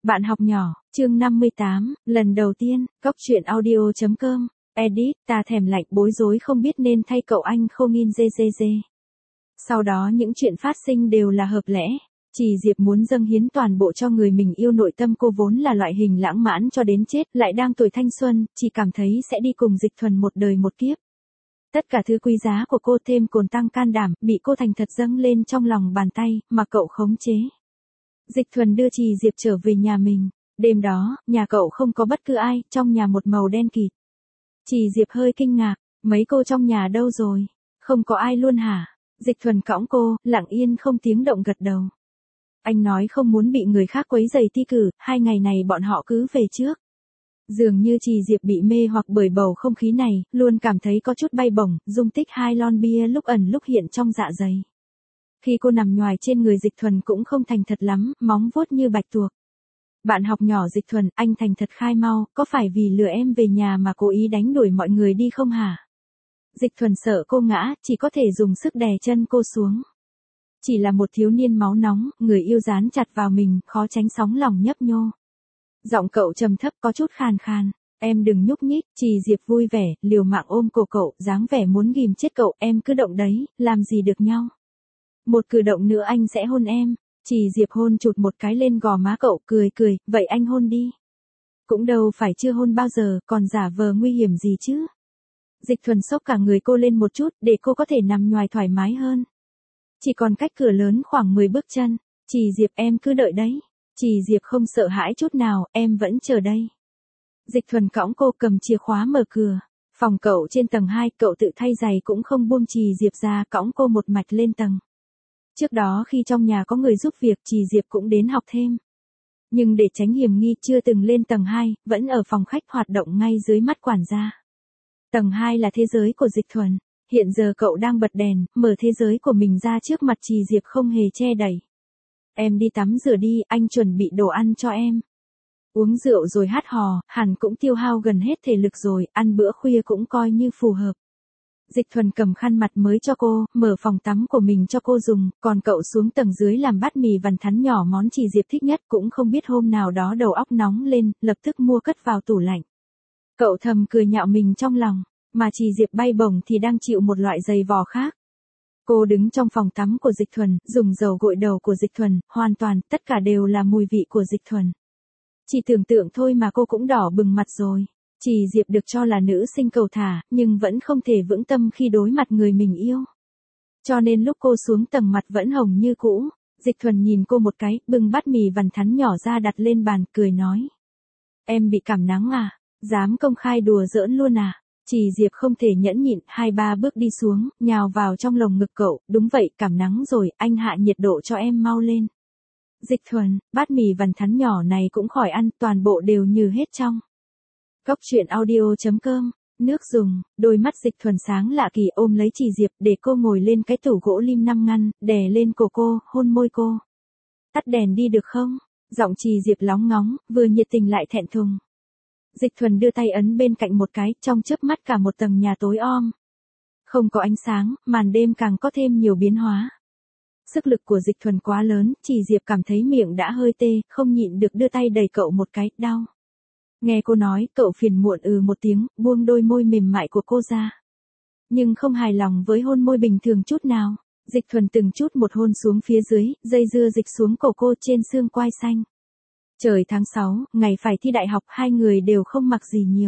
Bạn học nhỏ, chương 58, lần đầu tiên, Cóc truyện audio.com, edit, ta thèm lạnh bối rối không biết nên thay cậu anh khô nghìn GGG. Sau đó những chuyện phát sinh đều là hợp lẽ. Chỉ Diệp muốn dâng hiến toàn bộ cho người mình yêu, nội tâm cô vốn là loại hình lãng mãn cho đến chết, lại đang tuổi thanh xuân, chỉ cảm thấy sẽ đi cùng Dịch Thuần một đời một kiếp. Tất cả thứ quý giá của cô thêm cồn tăng can đảm, bị cô thành thật dâng lên trong lòng bàn tay, mà cậu khống chế. Dịch Thuần đưa Trì Diệp trở về nhà mình. Đêm đó, nhà cậu không có bất cứ ai, trong nhà một màu đen kịt. Trì Diệp hơi kinh ngạc, mấy cô trong nhà đâu rồi? Không có ai luôn hả? Dịch Thuần cõng cô, lặng yên không tiếng động gật đầu. Anh nói không muốn bị người khác quấy rầy thi cử, 2 ngày này bọn họ cứ về trước. Dường như Trì Diệp bị mê hoặc bởi bầu không khí này, luôn cảm thấy có chút bay bổng, dung tích 2 lon bia lúc ẩn lúc hiện trong dạ dày. Khi cô nằm nhoài trên người Dịch Thuần cũng không thành thật lắm, móng vuốt như bạch tuộc. Bạn học nhỏ Dịch Thuần, anh thành thật khai mau, có phải vì lừa em về nhà mà cố ý đánh đuổi mọi người đi không hả? Dịch Thuần sợ cô ngã, chỉ có thể dùng sức đè chân cô xuống. Chỉ là một thiếu niên máu nóng, người yêu dán chặt vào mình, khó tránh sóng lòng nhấp nhô. Giọng cậu trầm thấp có chút khàn khàn. Em đừng nhúc nhích. Trì Diệp vui vẻ, liều mạng ôm cổ cậu, dáng vẻ muốn ghim chết cậu. Em cứ động đấy, làm gì được nhau. Một cử động nữa anh sẽ hôn em. Trì Diệp hôn chụt một cái lên gò má cậu, cười, vậy anh hôn đi. Cũng đâu phải chưa hôn bao giờ, còn giả vờ nguy hiểm gì chứ. Dịch Thuần xốc cả người cô lên một chút, để cô có thể nằm nhoài thoải mái hơn. Chỉ còn cách cửa lớn khoảng 10 bước chân. Trì Diệp em cứ đợi đấy. Trì Diệp không sợ hãi chút nào, em vẫn chờ đây. Dịch Thuần cõng cô, cầm chìa khóa mở cửa. Phòng cậu trên tầng 2, cậu tự thay giày cũng không buông Trì Diệp ra, cõng cô một mạch lên tầng. Trước đó khi trong nhà có người giúp việc, Trì Diệp cũng đến học thêm. Nhưng để tránh hiểm nghi, chưa từng lên tầng 2, vẫn ở phòng khách hoạt động ngay dưới mắt quản gia. Tầng 2 là thế giới của Dịch Thuần. Hiện giờ cậu đang bật đèn, mở thế giới của mình ra trước mặt Trì Diệp không hề che đậy. Em đi tắm rửa đi, anh chuẩn bị đồ ăn cho em. Uống rượu rồi hát hò, hẳn cũng tiêu hao gần hết thể lực rồi, ăn bữa khuya cũng coi như phù hợp. Dịch Thuần cầm khăn mặt mới cho cô, mở phòng tắm của mình cho cô dùng, còn cậu xuống tầng dưới làm bát mì vằn thắn nhỏ, món Trì Diệp thích nhất, cũng không biết hôm nào đó đầu óc nóng lên, lập tức mua cất vào tủ lạnh. Cậu thầm cười nhạo mình trong lòng, mà Trì Diệp bay bổng thì đang chịu một loại giày vò khác. Cô đứng trong phòng tắm của Dịch Thuần, dùng dầu gội đầu của Dịch Thuần, hoàn toàn, tất cả đều là mùi vị của Dịch Thuần. Chỉ tưởng tượng thôi mà cô cũng đỏ bừng mặt rồi. Trì Diệp được cho là nữ sinh cầu thả, nhưng vẫn không thể vững tâm khi đối mặt người mình yêu. Cho nên lúc cô xuống tầng mặt vẫn hồng như cũ. Dịch Thuần nhìn cô một cái, bưng bát mì vằn thắn nhỏ ra đặt lên bàn, cười nói. Em bị cảm nắng à? Dám công khai đùa giỡn luôn à? Trì Diệp không thể nhẫn nhịn, 2-3 bước đi xuống, nhào vào trong lồng ngực cậu, đúng vậy, cảm nắng rồi, anh hạ nhiệt độ cho em mau lên. Dịch Thuần, bát mì vằn thắn nhỏ này cũng khỏi ăn, toàn bộ đều nhừ hết trong. Cóc truyện audio.com, nước dùng, đôi mắt Dịch Thuần sáng lạ kỳ ôm lấy Trì Diệp để cô ngồi lên cái tủ gỗ lim 5 ngăn, đè lên cổ cô, hôn môi cô. Tắt đèn đi được không? Giọng Trì Diệp lóng ngóng, vừa nhiệt tình lại thẹn thùng. Dịch Thuần đưa tay ấn bên cạnh một cái, trong chớp mắt cả một tầng nhà tối om. Không có ánh sáng, màn đêm càng có thêm nhiều biến hóa. Sức lực của Dịch Thuần quá lớn, Trì Diệp cảm thấy miệng đã hơi tê, không nhịn được đưa tay đẩy cậu một cái, đau. Nghe cô nói, cậu phiền muộn một tiếng, buông đôi môi mềm mại của cô ra. Nhưng không hài lòng với hôn môi bình thường chút nào. Dịch Thuần từng chút một hôn xuống phía dưới, dây dưa dịch xuống cổ cô trên xương quai xanh. Trời tháng 6, ngày phải thi đại học, 2 người đều không mặc gì nhiều.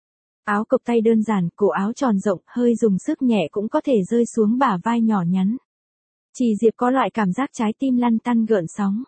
Áo cộc tay đơn giản, cổ áo tròn rộng, hơi dùng sức nhẹ cũng có thể rơi xuống bả vai nhỏ nhắn. Trì Diệp có loại cảm giác trái tim lăn tăn gợn sóng.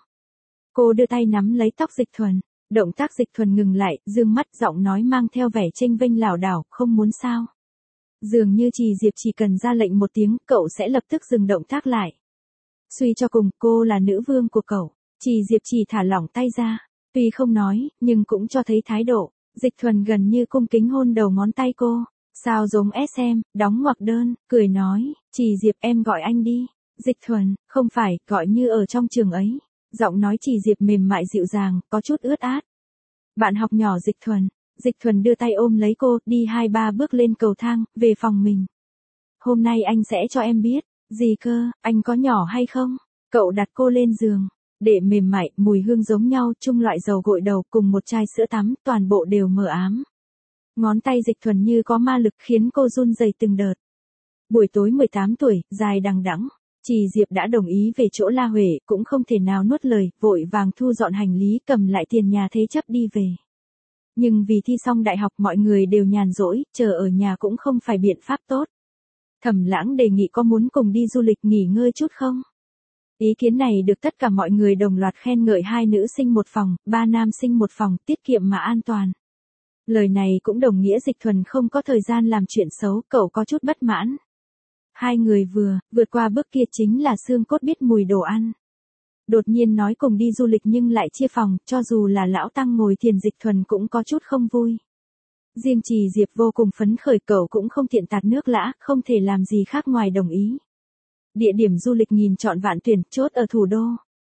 Cô đưa tay nắm lấy tóc Dịch Thuần. Động tác Dịch Thuần ngừng lại, dương mắt, giọng nói mang theo vẻ chênh vênh lảo đảo, không muốn sao. Dường như Trì Diệp chỉ cần ra lệnh một tiếng, cậu sẽ lập tức dừng động tác lại. Suy cho cùng, cô là nữ vương của cậu. Trì Diệp chỉ thả lỏng tay ra. Tuy không nói, nhưng cũng cho thấy thái độ. Dịch Thuần gần như cung kính hôn đầu ngón tay cô. Sao giống SM, đóng ngoặc đơn, cười nói, Trì Diệp em gọi anh đi. Dịch Thuần, không phải, gọi như ở trong trường ấy. Giọng nói Trì Diệp mềm mại dịu dàng, có chút ướt át. Bạn học nhỏ Dịch Thuần. Dịch Thuần đưa tay ôm lấy cô, đi 2-3 bước lên cầu thang, về phòng mình. Hôm nay anh sẽ cho em biết. Gì cơ, anh có nhỏ hay không? Cậu đặt cô lên giường. Đệm mềm mại, mùi hương giống nhau, chung loại dầu gội đầu cùng một chai sữa tắm, toàn bộ đều mờ ám. Ngón tay Dịch Thuần như có ma lực khiến cô run rẩy từng đợt. Buổi tối 18 tuổi, dài đằng đẵng, Trì Diệp đã đồng ý về chỗ La Huệ, cũng không thể nào nuốt lời, vội vàng thu dọn hành lý, cầm lại tiền nhà thế chấp đi về. Nhưng vì thi xong đại học mọi người đều nhàn rỗi, chờ ở nhà cũng không phải biện pháp tốt. Thẩm Lãng đề nghị có muốn cùng đi du lịch nghỉ ngơi chút không? Ý kiến này được tất cả mọi người đồng loạt khen ngợi, 2 nữ sinh một phòng, 3 nam sinh một phòng, tiết kiệm mà an toàn. Lời này cũng đồng nghĩa Dịch Thuần không có thời gian làm chuyện xấu, cậu có chút bất mãn. 2 người vượt qua bước kia chính là xương cốt biết mùi đồ ăn. Đột nhiên nói cùng đi du lịch nhưng lại chia phòng, cho dù là lão tăng ngồi thiền Dịch Thuần cũng có chút không vui. Riêng Trì Diệp vô cùng phấn khởi, cậu cũng không tiện tạt nước lã, không thể làm gì khác ngoài đồng ý. Địa điểm du lịch nghìn chọn vạn tuyển, chốt ở thủ đô.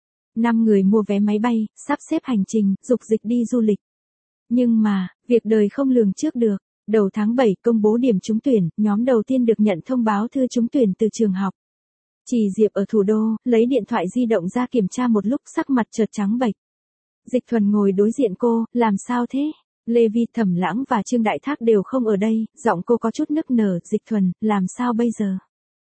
5 người mua vé máy bay, sắp xếp hành trình, dục dịch đi du lịch. Nhưng mà, việc đời không lường trước được. Đầu tháng 7 công bố điểm trúng tuyển, nhóm đầu tiên được nhận thông báo thư trúng tuyển từ trường học. Trì Diệp ở thủ đô, lấy điện thoại di động ra kiểm tra một lúc, sắc mặt chợt trắng bệch. Dịch Thuần ngồi đối diện cô, làm sao thế? Lê Vi, Thẩm Lãng và Trương Đại Thác đều không ở đây, giọng cô có chút nức nở. Dịch Thuần, làm sao bây giờ?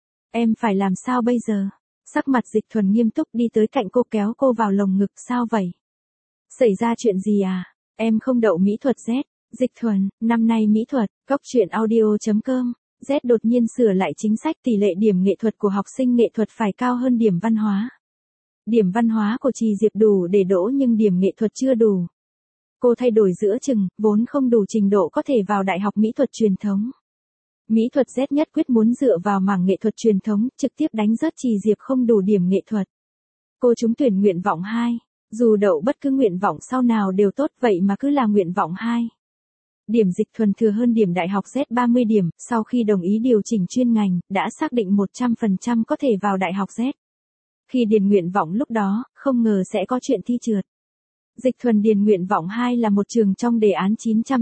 Em phải làm sao bây giờ? Sắc mặt Dịch Thuần nghiêm túc đi tới cạnh cô, kéo cô vào lồng ngực. Sao vậy? Xảy ra chuyện gì à? Em không đậu mỹ thuật Z. Dịch Thuần, năm nay mỹ thuật, góc truyện audio.com. Z đột nhiên sửa lại chính sách, tỷ lệ điểm nghệ thuật của học sinh nghệ thuật phải cao hơn điểm văn hóa. Điểm văn hóa của Trì Diệp đủ để đỗ nhưng điểm nghệ thuật chưa đủ. Cô thay đổi giữa chừng, vốn không đủ trình độ có thể vào Đại học Mỹ thuật truyền thống. Mỹ thuật Z nhất quyết muốn dựa vào mảng nghệ thuật truyền thống, trực tiếp đánh rớt Trì Diệp không đủ điểm nghệ thuật. Cô trúng tuyển nguyện vọng 2. Dù đậu bất cứ nguyện vọng sau nào đều tốt, vậy mà cứ là nguyện vọng 2. Điểm Dịch Thuần thừa hơn điểm đại học Z 30 điểm, sau khi đồng ý điều chỉnh chuyên ngành, đã xác định 100% có thể vào đại học Z. Khi điền nguyện vọng lúc đó, không ngờ sẽ có chuyện thi trượt. Dịch Thuần điền nguyện vọng 2 là một trường trong đề án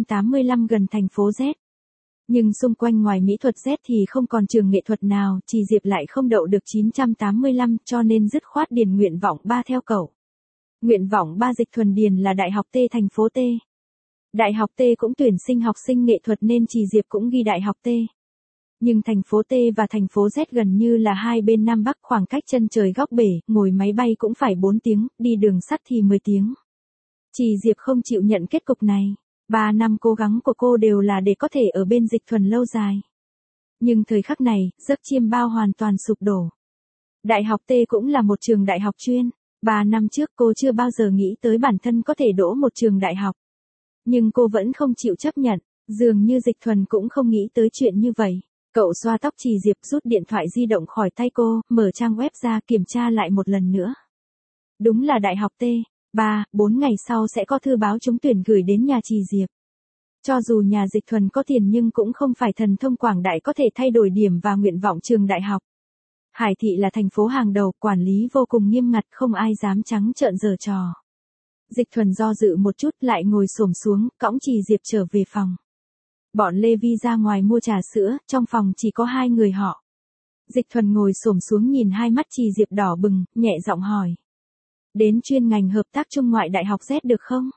985 gần thành phố Z. Nhưng xung quanh ngoài mỹ thuật Z thì không còn trường nghệ thuật nào, Trì Diệp lại không đậu được 985 cho nên dứt khoát điền nguyện vọng 3 theo cậu. Nguyện vọng 3 Dịch Thuần điền là Đại học T thành phố T. Đại học T cũng tuyển sinh học sinh nghệ thuật nên Trì Diệp cũng ghi Đại học T. Nhưng thành phố T và thành phố Z gần như là hai bên Nam Bắc, khoảng cách chân trời góc bể, ngồi máy bay cũng phải 4 tiếng, đi đường sắt thì 10 tiếng. Trì Diệp không chịu nhận kết cục này. 3 năm cố gắng của cô đều là để có thể ở bên Dịch Thuần lâu dài. Nhưng thời khắc này, giấc chiêm bao hoàn toàn sụp đổ. Đại học T cũng là một trường đại học chuyên. 3 năm trước cô chưa bao giờ nghĩ tới bản thân có thể đỗ một trường đại học. Nhưng cô vẫn không chịu chấp nhận, dường như Dịch Thuần cũng không nghĩ tới chuyện như vậy. Cậu xoa tóc Trì Diệp, rút điện thoại di động khỏi tay cô, mở trang web ra kiểm tra lại một lần nữa. Đúng là Đại học T, 3-4 ngày sau sẽ có thư báo trúng tuyển gửi đến nhà Trì Diệp. Cho dù nhà Dịch Thuần có tiền nhưng cũng không phải thần thông quảng đại có thể thay đổi điểm và nguyện vọng trường đại học. Hải Thị là thành phố hàng đầu, quản lý vô cùng nghiêm ngặt, không ai dám trắng trợn giở trò. Dịch Thuần do dự một chút lại ngồi xổm xuống, cõng Trì Diệp trở về phòng. Bọn Lê Vi ra ngoài mua trà sữa, trong phòng chỉ có 2 người họ. Dịch Thuần ngồi xổm xuống nhìn hai mắt Trì Diệp đỏ bừng, nhẹ giọng hỏi. Đến chuyên ngành hợp tác Trung ngoại Đại học Z được không?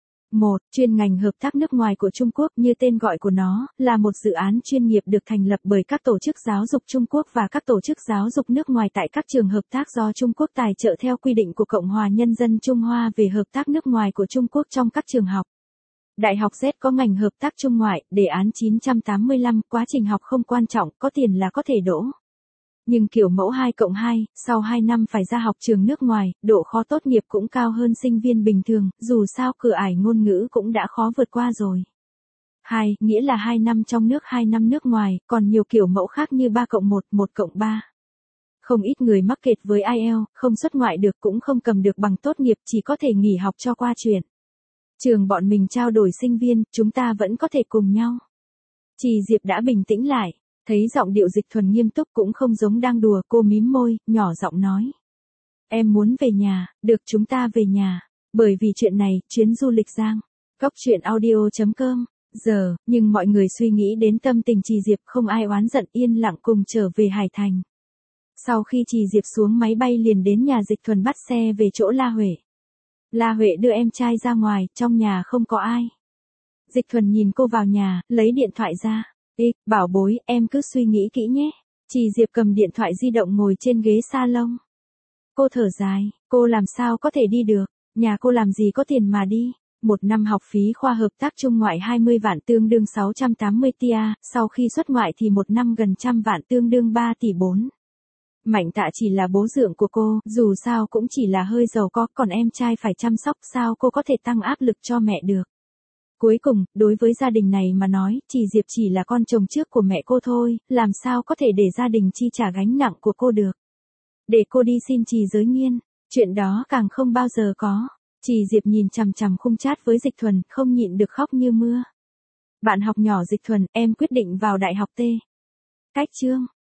1. Chuyên ngành hợp tác nước ngoài của Trung Quốc, như tên gọi của nó, là một dự án chuyên nghiệp được thành lập bởi các tổ chức giáo dục Trung Quốc và các tổ chức giáo dục nước ngoài tại các trường hợp tác do Trung Quốc tài trợ theo quy định của Cộng hòa Nhân dân Trung Hoa về hợp tác nước ngoài của Trung Quốc trong các trường học. Đại học Z có ngành hợp tác Trung ngoại, đề án 985, quá trình học không quan trọng, có tiền là có thể đỗ. Nhưng kiểu mẫu 2+2, sau 2 năm phải ra học trường nước ngoài, độ khó tốt nghiệp cũng cao hơn sinh viên bình thường, dù sao cửa ải ngôn ngữ cũng đã khó vượt qua rồi. 2, nghĩa là 2 năm trong nước 2 năm nước ngoài, còn nhiều kiểu mẫu khác như 3+1, 1+3. Không ít người mắc kẹt với IELTS, không xuất ngoại được cũng không cầm được bằng tốt nghiệp, chỉ có thể nghỉ học cho qua chuyện. Trường bọn mình trao đổi sinh viên, chúng ta vẫn có thể cùng nhau. Trì Diệp đã bình tĩnh lại. Thấy giọng điệu Dịch Thuần nghiêm túc cũng không giống đang đùa, cô mím môi, nhỏ giọng nói. Em muốn về nhà, được chúng ta về nhà. Bởi vì chuyện này, chuyến du lịch Giang. Góc truyện audio.com. Giờ, nhưng mọi người suy nghĩ đến tâm tình Trì Diệp, không ai oán giận, yên lặng cùng trở về Hải Thành. Sau khi Trì Diệp xuống máy bay liền đến nhà Dịch Thuần bắt xe về chỗ La Huệ. La Huệ đưa em trai ra ngoài, trong nhà không có ai. Dịch Thuần nhìn cô vào nhà, lấy điện thoại ra. Ê, bảo bối, em cứ suy nghĩ kỹ nhé. Trì Diệp cầm điện thoại di động ngồi trên ghế salon. Cô thở dài, cô làm sao có thể đi được, nhà cô làm gì có tiền mà đi. Một năm học phí khoa hợp tác trung ngoại 20 vạn tương đương 680 tia, sau khi xuất ngoại thì một năm gần trăm vạn tương đương 3 tỷ 4. Mạnh Tạ chỉ là bố dượng của cô, dù sao cũng chỉ là hơi giàu có, còn em trai phải chăm sóc, sao cô có thể tăng áp lực cho mẹ được. Cuối cùng, đối với gia đình này mà nói, Trì Diệp chỉ là con chồng trước của mẹ cô thôi, làm sao có thể để gia đình chi trả gánh nặng của cô được. Để cô đi xin Trì Giới Nghiên, chuyện đó càng không bao giờ có. Trì Diệp nhìn chằm chằm khung chat với Dịch Thuần, không nhịn được khóc như mưa. Bạn học nhỏ Dịch Thuần, em quyết định vào đại học T. Cách chương